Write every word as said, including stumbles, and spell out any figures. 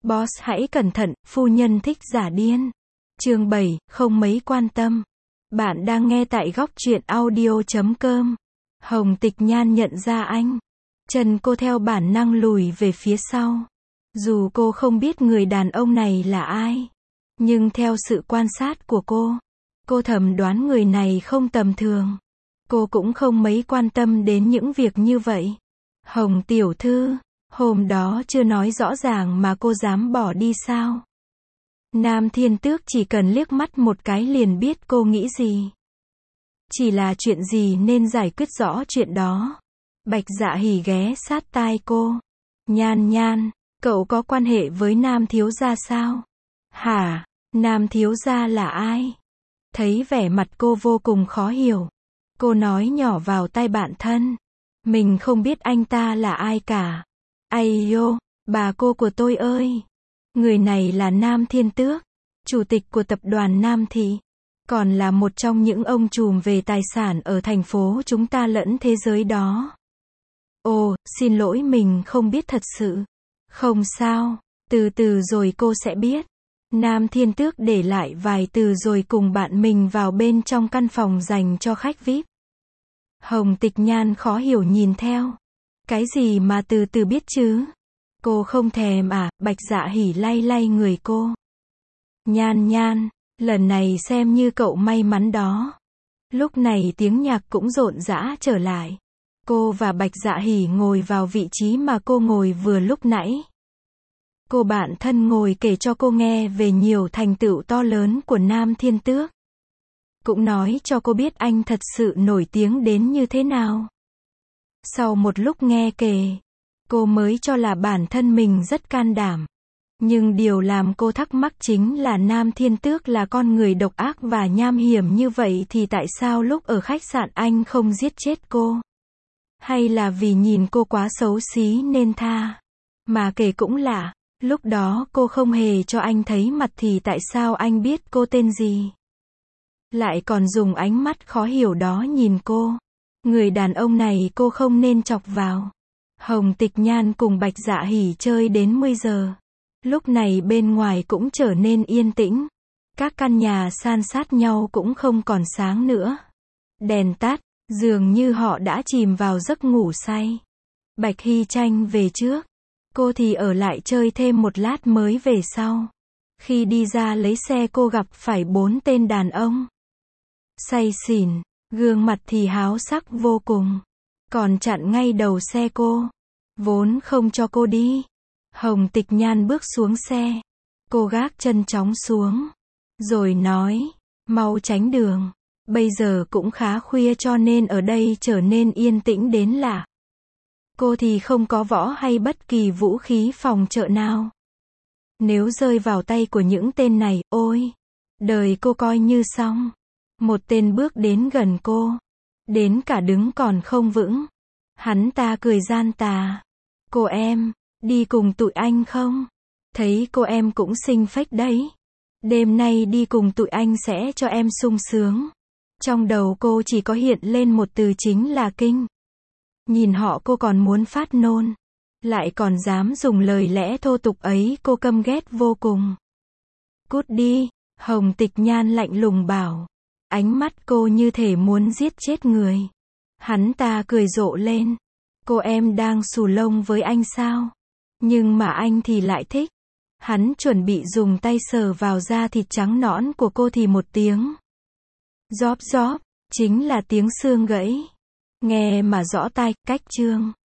Boss hãy cẩn thận, phu nhân thích giả điên. Chương bảy, không mấy quan tâm. Bạn đang nghe tại góc truyện audio chấm com. Hồng Tịch Nhan nhận ra anh. Chân cô theo bản năng lùi về phía sau. Dù cô không biết người đàn ông này là ai, nhưng theo sự quan sát của cô, cô thầm đoán người này không tầm thường. Cô cũng không mấy quan tâm đến những việc như vậy. Hồng tiểu thư, hôm đó chưa nói rõ ràng mà cô dám bỏ đi sao? Nam Thiên Tước chỉ cần liếc mắt một cái liền biết cô nghĩ gì. Chỉ là chuyện gì nên giải quyết rõ chuyện đó. Bạch Dạ Hỉ ghé sát tai cô. Nhan Nhan, cậu có quan hệ với Nam thiếu gia sao? Hả? Nam thiếu gia là ai? Thấy vẻ mặt cô vô cùng khó hiểu, cô nói nhỏ vào tai bạn thân. Mình không biết anh ta là ai cả. Ây yô, bà cô của tôi ơi! Người này là Nam Thiên Tước, chủ tịch của tập đoàn Nam Thị, còn là một trong những ông trùm về tài sản ở thành phố chúng ta lẫn thế giới đó. Ồ, xin lỗi mình không biết thật sự. Không sao, từ từ rồi cô sẽ biết. Nam Thiên Tước để lại vài từ rồi cùng bạn mình vào bên trong căn phòng dành cho khách vi ai pi. Hồng Tịch Nhan khó hiểu nhìn theo. Cái gì mà từ từ biết chứ? Cô không thèm à? Bạch Dạ Hỉ lay lay người cô. Nhan Nhan, lần này xem như cậu may mắn đó. Lúc này tiếng nhạc cũng rộn rã trở lại. Cô và Bạch Dạ Hỉ ngồi vào vị trí mà cô ngồi vừa lúc nãy. Cô bạn thân ngồi kể cho cô nghe về nhiều thành tựu to lớn của Nam Thiên Tước. Cũng nói cho cô biết anh thật sự nổi tiếng đến như thế nào. Sau một lúc nghe kể, cô mới cho là bản thân mình rất can đảm. Nhưng điều làm cô thắc mắc chính là Nam Thiên Tước là con người độc ác và nham hiểm như vậy thì tại sao lúc ở khách sạn anh không giết chết cô? Hay là vì nhìn cô quá xấu xí nên tha? Mà kể cũng lạ, lúc đó cô không hề cho anh thấy mặt thì tại sao anh biết cô tên gì? Lại còn dùng ánh mắt khó hiểu đó nhìn cô. Người đàn ông này cô không nên chọc vào. Hồng Tịch Nhan cùng Bạch Dạ Hỉ chơi đến mười giờ. Lúc này bên ngoài cũng trở nên yên tĩnh. Các căn nhà san sát nhau cũng không còn sáng nữa. Đèn tắt, dường như họ đã chìm vào giấc ngủ say. Bạch Hy Tranh về trước. Cô thì ở lại chơi thêm một lát mới về sau. Khi đi ra lấy xe cô gặp phải bốn tên đàn ông. Say xỉn, gương mặt thì háo sắc vô cùng. Còn chặn ngay đầu xe cô. Vốn không cho cô đi. Hồng Tịch Nhan bước xuống xe. Cô gác chân chóng xuống. Rồi nói, mau tránh đường. Bây giờ cũng khá khuya cho nên ở đây trở nên yên tĩnh đến lạ. Cô thì không có võ hay bất kỳ vũ khí phòng trợ nào. Nếu rơi vào tay của những tên này, ôi, đời cô coi như xong. Một tên bước đến gần cô. Đến cả đứng còn không vững. Hắn ta cười gian tà. Cô em, đi cùng tụi anh không? Thấy cô em cũng xinh phách đấy. Đêm nay đi cùng tụi anh sẽ cho em sung sướng. Trong đầu cô chỉ có hiện lên một từ chính là kinh. Nhìn họ cô còn muốn phát nôn. Lại còn dám dùng lời lẽ thô tục ấy, cô căm ghét vô cùng. Cút đi, Hồng Tịch Nhan lạnh lùng bảo. Ánh mắt cô như thể muốn giết chết người. Hắn ta cười rộ lên. Cô em đang xù lông với anh sao? Nhưng mà anh thì lại thích. Hắn chuẩn bị dùng tay sờ vào da thịt trắng nõn của cô thì một tiếng. Róp róp, chính là tiếng xương gãy. Nghe mà rõ tai, cách chương.